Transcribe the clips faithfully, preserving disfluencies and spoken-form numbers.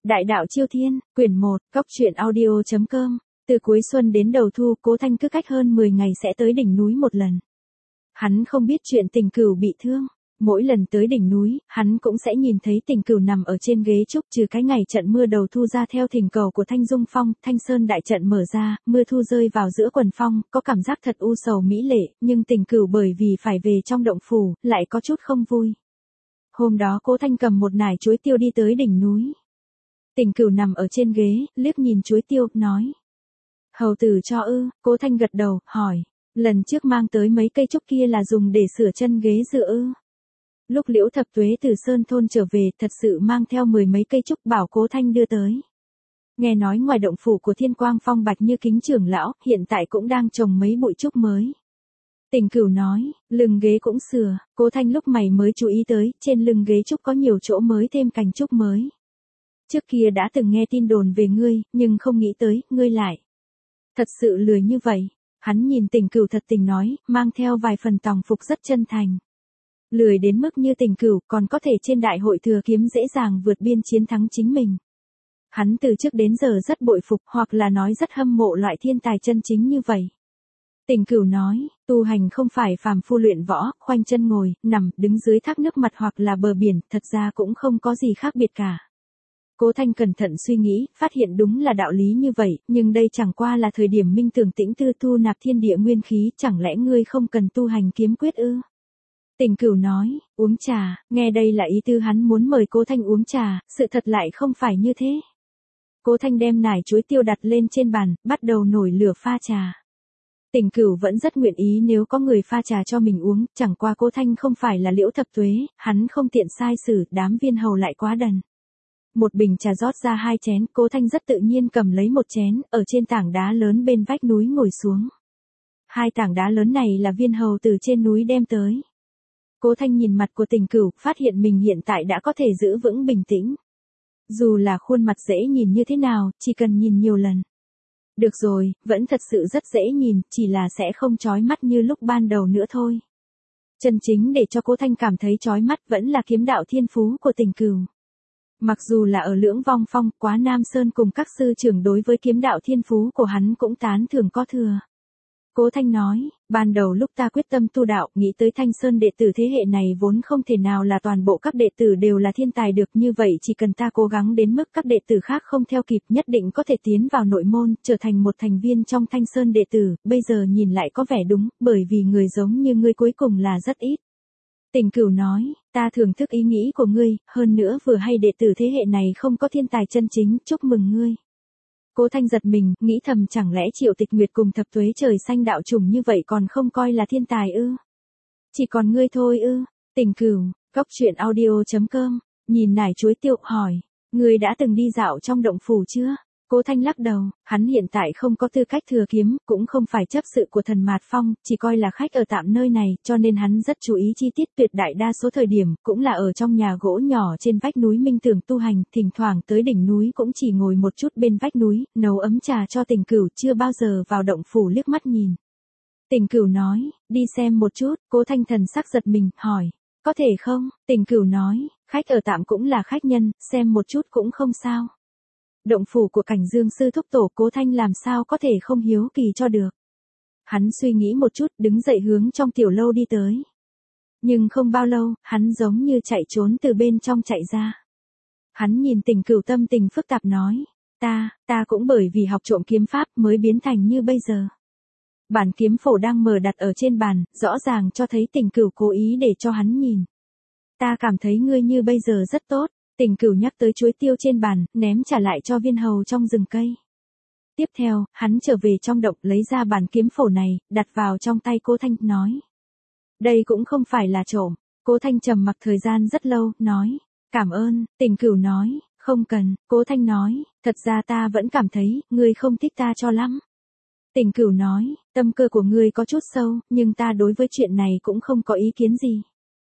Đại đạo Chiêu Thiên, quyển một, cóc truyện audio chấm com. Từ cuối xuân đến đầu thu, Cố Thanh cứ cách hơn mười ngày sẽ tới đỉnh núi một lần. Hắn không biết chuyện Tình Cửu bị thương. Mỗi lần tới đỉnh núi, hắn cũng sẽ nhìn thấy Tình Cửu nằm ở trên ghế trúc, trừ cái ngày trận mưa đầu thu ra theo thỉnh cầu của Thanh Dung Phong, Thanh Sơn đại trận mở ra, mưa thu rơi vào giữa quần phong, có cảm giác thật u sầu mỹ lệ, nhưng Tình Cửu bởi vì phải về trong động phủ, lại có chút không vui. Hôm đó Cố Thanh cầm một nải chuối tiêu đi tới đỉnh núi. Tình Cửu nằm ở trên ghế, liếc nhìn chuối tiêu, nói. Hầu tử cho ư? Cố Thanh gật đầu, hỏi. Lần trước mang tới mấy cây trúc kia là dùng để sửa chân ghế dựa ư? Lúc Liễu Thập Tuế từ Sơn Thôn trở về, thật sự mang theo mười mấy cây trúc bảo Cố Thanh đưa tới. Nghe nói ngoài động phủ của Thiên Quang Phong Bạch Như Kính trưởng lão, hiện tại cũng đang trồng mấy bụi trúc mới. Tình Cửu nói, lưng ghế cũng sửa. Cố Thanh lúc mày mới chú ý tới, trên lưng ghế trúc có nhiều chỗ mới thêm cành trúc mới. Trước kia đã từng nghe tin đồn về ngươi, nhưng không nghĩ tới, ngươi lại. Thật sự lười như vậy. Hắn nhìn Tình Cửu thật tình nói, mang theo vài phần tòng phục rất chân thành. Lười đến mức như Tình Cửu còn có thể trên đại hội thừa kiếm dễ dàng vượt biên chiến thắng chính mình. Hắn từ trước đến giờ rất bội phục, hoặc là nói rất hâm mộ loại thiên tài chân chính như vậy. Tình Cửu nói, tu hành không phải phàm phu luyện võ, khoanh chân ngồi, nằm, đứng dưới thác nước mặt hoặc là bờ biển, thật ra cũng không có gì khác biệt cả. Cố Thanh cẩn thận suy nghĩ, phát hiện đúng là đạo lý như vậy, nhưng đây chẳng qua là thời điểm minh tưởng tĩnh tư thu nạp thiên địa nguyên khí, chẳng lẽ ngươi không cần tu hành kiếm quyết ư? Tình Cửu nói, uống trà, nghe đây là ý tư hắn muốn mời Cố Thanh uống trà, sự thật lại không phải như thế. Cố Thanh đem nải chuối tiêu đặt lên trên bàn, bắt đầu nổi lửa pha trà. Tình Cửu vẫn rất nguyện ý nếu có người pha trà cho mình uống, chẳng qua Cố Thanh không phải là Liễu Thập Tuế, hắn không tiện sai xử, đám viên hầu lại quá đần. Một bình trà rót ra hai chén, Cố Thanh rất tự nhiên cầm lấy một chén, ở trên tảng đá lớn bên vách núi ngồi xuống. Hai tảng đá lớn này là viên hầu từ trên núi đem tới. Cố Thanh nhìn mặt của Tình Cửu, phát hiện mình hiện tại đã có thể giữ vững bình tĩnh. Dù là khuôn mặt dễ nhìn như thế nào, chỉ cần nhìn nhiều lần. Được rồi, vẫn thật sự rất dễ nhìn, chỉ là sẽ không chói mắt như lúc ban đầu nữa thôi. Chân chính để cho Cố Thanh cảm thấy chói mắt vẫn là kiếm đạo thiên phú của Tình Cửu. Mặc dù là ở Lưỡng Vong Phong, Quá Nam Sơn cùng các sư trưởng đối với kiếm đạo thiên phú của hắn cũng tán thưởng có thừa. Cố Thanh nói, ban đầu lúc ta quyết tâm tu đạo, nghĩ tới Thanh Sơn đệ tử thế hệ này vốn không thể nào là toàn bộ các đệ tử đều là thiên tài được, như vậy chỉ cần ta cố gắng đến mức các đệ tử khác không theo kịp, nhất định có thể tiến vào nội môn, trở thành một thành viên trong Thanh Sơn đệ tử, bây giờ nhìn lại có vẻ đúng, bởi vì người giống như ngươi cuối cùng là rất ít. Tình Cửu nói, ta thưởng thức ý nghĩ của ngươi, hơn nữa vừa hay đệ tử thế hệ này không có thiên tài chân chính, chúc mừng ngươi. Cố Thanh giật mình, nghĩ thầm chẳng lẽ Triệu Tịch Nguyệt cùng Thập Tuế trời xanh đạo chủng như vậy còn không coi là thiên tài ư? Chỉ còn ngươi thôi ư? Tình Cửu, cóc truyện audio chấm com, nhìn nải chuối tiêu, hỏi, ngươi đã từng đi dạo trong động phủ chưa? Cố Thanh lắc đầu, hắn hiện tại không có tư cách thừa kiếm, cũng không phải chấp sự của Thần Mạt Phong, chỉ coi là khách ở tạm nơi này, cho nên hắn rất chú ý chi tiết, tuyệt đại đa số thời điểm, cũng là ở trong nhà gỗ nhỏ trên vách núi minh tưởng tu hành, thỉnh thoảng tới đỉnh núi cũng chỉ ngồi một chút bên vách núi, nấu ấm trà cho Tình Cửu, chưa bao giờ vào động phủ liếc mắt nhìn. Tình Cửu nói, đi xem một chút. Cố Thanh thần sắc giật mình, hỏi, có thể không? Tình Cửu nói, khách ở tạm cũng là khách nhân, xem một chút cũng không sao. Động phủ của Cảnh Dương sư thúc tổ, Cố Thanh làm sao có thể không hiếu kỳ cho được. Hắn suy nghĩ một chút, đứng dậy hướng trong tiểu lâu đi tới. Nhưng không bao lâu, hắn giống như chạy trốn từ bên trong chạy ra. Hắn nhìn Tình Cửu tâm tình phức tạp nói, ta, ta cũng bởi vì học trộm kiếm pháp mới biến thành như bây giờ. Bản kiếm phổ đang mở đặt ở trên bàn, rõ ràng cho thấy Tình Cửu cố ý để cho hắn nhìn. Ta cảm thấy ngươi như bây giờ rất tốt. Tình Cửu nhắc tới chuối tiêu trên bàn, ném trả lại cho viên hầu trong rừng cây. Tiếp theo, hắn trở về trong động, lấy ra bản kiếm phổ này, đặt vào trong tay Cố Thanh, nói. Đây cũng không phải là trộm. Cố Thanh trầm mặc thời gian rất lâu, nói. Cảm ơn. Tình Cửu nói, không cần. Cố Thanh nói, thật ra ta vẫn cảm thấy, ngươi không thích ta cho lắm. Tình Cửu nói, tâm cơ của ngươi có chút sâu, nhưng ta đối với chuyện này cũng không có ý kiến gì.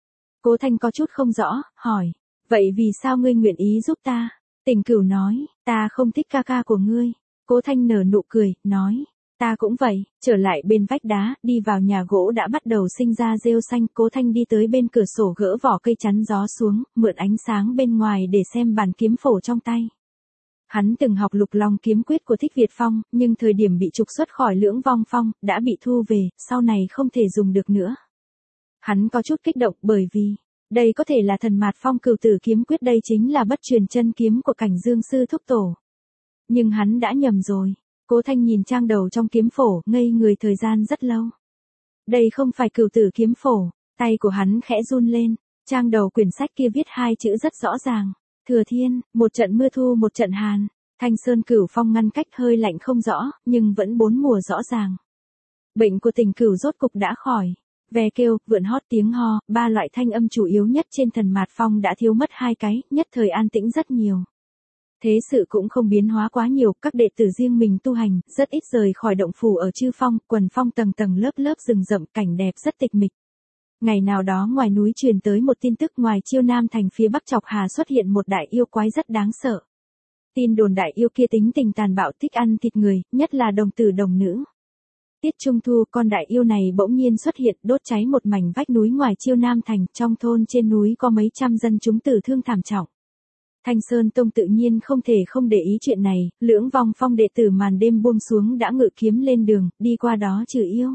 Cố Thanh có chút không rõ, hỏi. Vậy vì sao ngươi nguyện ý giúp ta? Tình Cửu nói, ta không thích ca ca của ngươi. Cố Thanh nở nụ cười, nói, ta cũng vậy. Trở lại bên vách đá, đi vào nhà gỗ đã bắt đầu sinh ra rêu xanh. Cố Thanh đi tới bên cửa sổ gỡ vỏ cây chắn gió xuống, mượn ánh sáng bên ngoài để xem bản kiếm phổ trong tay. Hắn từng học Lục Long kiếm quyết của Thích Việt Phong, nhưng thời điểm bị trục xuất khỏi Lưỡng Vong Phong, đã bị thu về, sau này không thể dùng được nữa. Hắn có chút kích động bởi vì, đây có thể là Thần Mạt Phong Cửu Tử kiếm quyết, đây chính là bất truyền chân kiếm của Cảnh Dương sư thúc tổ. Nhưng hắn đã nhầm rồi. Cố Thanh nhìn trang đầu trong kiếm phổ, ngây người thời gian rất lâu. Đây không phải Cửu Tử kiếm phổ, tay của hắn khẽ run lên, trang đầu quyển sách kia viết hai chữ rất rõ ràng. Thừa Thiên, một trận mưa thu một trận hàn, Thanh Sơn Cửu Phong ngăn cách hơi lạnh không rõ, nhưng vẫn bốn mùa rõ ràng. Bệnh của Tình Cửu rốt cục đã khỏi. Ve kêu, vượn hót, tiếng ho, ba loại thanh âm chủ yếu nhất trên Thần Mạt Phong đã thiếu mất hai cái, nhất thời an tĩnh rất nhiều. Thế sự cũng không biến hóa quá nhiều, các đệ tử riêng mình tu hành, rất ít rời khỏi động phủ ở Chư Phong, quần phong tầng tầng lớp lớp rừng rậm, cảnh đẹp rất tịch mịch. Ngày nào đó ngoài núi truyền tới một tin tức, ngoài Chiêu Nam thành phía Bắc Chọc Hà xuất hiện một đại yêu quái rất đáng sợ. Tin đồn đại yêu kia tính tình tàn bạo, thích ăn thịt người, nhất là đồng tử đồng nữ. Tiết Trung Thu, con đại yêu này bỗng nhiên xuất hiện, đốt cháy một mảnh vách núi ngoài Chiêu Nam thành, trong thôn trên núi có mấy trăm dân chúng tử thương thảm trọng. Thanh Sơn Tông tự nhiên không thể không để ý chuyện này, Lưỡng Vong Phong đệ tử màn đêm buông xuống đã ngự kiếm lên đường, đi qua đó trừ yêu.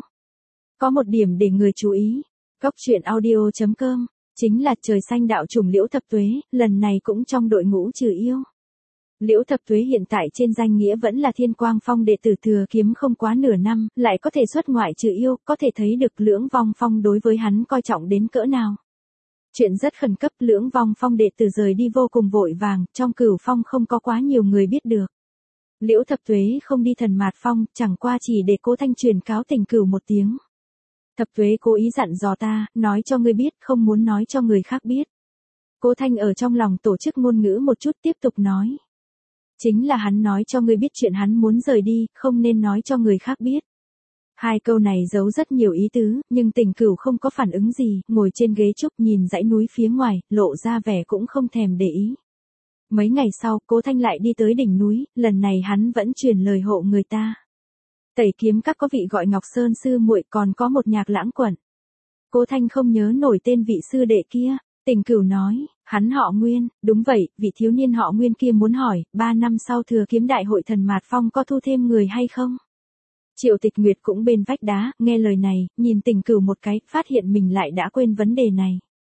Có một điểm để người chú ý, Cốc truyện audio chấm com, chính là trời xanh đạo chủng Liễu Thập Tuế, lần này cũng trong đội ngũ trừ yêu. Liễu Thập Tuế hiện tại trên danh nghĩa vẫn là Thiên Quang Phong đệ tử thừa kiếm không quá nửa năm, lại có thể xuất ngoại trừ yêu, có thể thấy được Lưỡng Vong Phong đối với hắn coi trọng đến cỡ nào. Chuyện rất khẩn cấp, Lưỡng Vong Phong đệ tử rời đi vô cùng vội vàng, trong Cửu Phong không có quá nhiều người biết được. Liễu Thập Tuế không đi Thần Mạt Phong, chẳng qua chỉ để Cố Thanh truyền cáo Tình Cửu một tiếng. Thập Tuế cố ý dặn dò ta, nói cho ngươi biết, không muốn nói cho người khác biết. Cố Thanh ở trong lòng tổ chức ngôn ngữ một chút, tiếp tục nói. Chính là hắn nói cho ngươi biết chuyện hắn muốn rời đi, không nên nói cho người khác biết. Hai câu này giấu rất nhiều ý tứ, nhưng Tình Cửu không có phản ứng gì, ngồi trên ghế trúc nhìn dãy núi phía ngoài, lộ ra vẻ cũng không thèm để ý. Mấy ngày sau, Cố Thanh lại đi tới đỉnh núi, lần này hắn vẫn truyền lời hộ người ta. Tẩy Kiếm Các có vị gọi Ngọc Sơn sư muội, còn có một Nhạc Lãng Quận. Cố Thanh không nhớ nổi tên vị sư đệ kia. Tình Cửu nói, hắn họ Nguyên, đúng vậy, vị thiếu niên họ Nguyên kia muốn hỏi, ba năm sau thừa kiếm đại hội Thần Mạt Phong có thu thêm người hay không? Triệu Tịch Nguyệt cũng bên vách đá, nghe lời này, nhìn Tình Cửu một cái, phát hiện mình lại đã quên vấn đề này.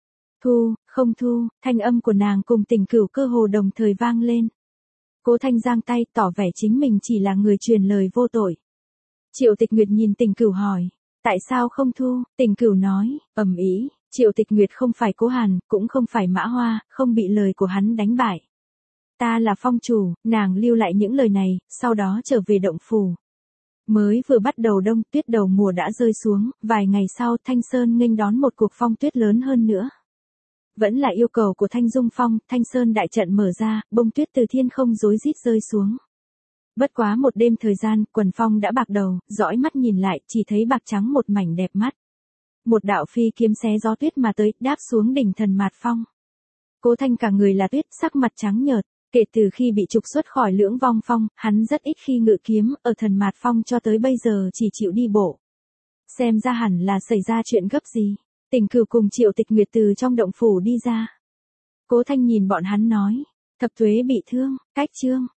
Thu, không thu, thanh âm của nàng cùng Tình Cửu cơ hồ đồng thời vang lên. Cố Thanh giang tay, tỏ vẻ chính mình chỉ là người truyền lời vô tội. Triệu Tịch Nguyệt nhìn Tình Cửu hỏi, tại sao không thu? Tình Cửu nói, ầm ĩ, Triệu Tịch Nguyệt không phải Cố Hàn, cũng không phải Mã Hoa, không bị lời của hắn đánh bại. Ta là phong chủ, nàng lưu lại những lời này, sau đó trở về động phủ. Mới vừa bắt đầu đông, tuyết đầu mùa đã rơi xuống, vài ngày sau Thanh Sơn nghênh đón một cuộc phong tuyết lớn hơn nữa. Vẫn là yêu cầu của Thanh Dung Phong, Thanh Sơn đại trận mở ra, bông tuyết từ thiên không rối rít rơi xuống. Bất quá một đêm thời gian, quần phong đã bạc đầu, dõi mắt nhìn lại, chỉ thấy bạc trắng một mảnh đẹp mắt. Một đạo phi kiếm xé gió tuyết mà tới, đáp xuống đỉnh Thần Mạt Phong. Cố Thanh cả người là tuyết, sắc mặt trắng nhợt. Kể từ khi bị trục xuất khỏi Lưỡng Vong Phong, hắn rất ít khi ngự kiếm, ở Thần Mạt Phong cho tới bây giờ chỉ chịu đi bộ. Xem ra hẳn là xảy ra chuyện gấp gì. Tình Cửu cùng Triệu Tịch Nguyệt từ trong động phủ đi ra. Cố Thanh nhìn bọn hắn nói, Thập Tuế bị thương, cách chương.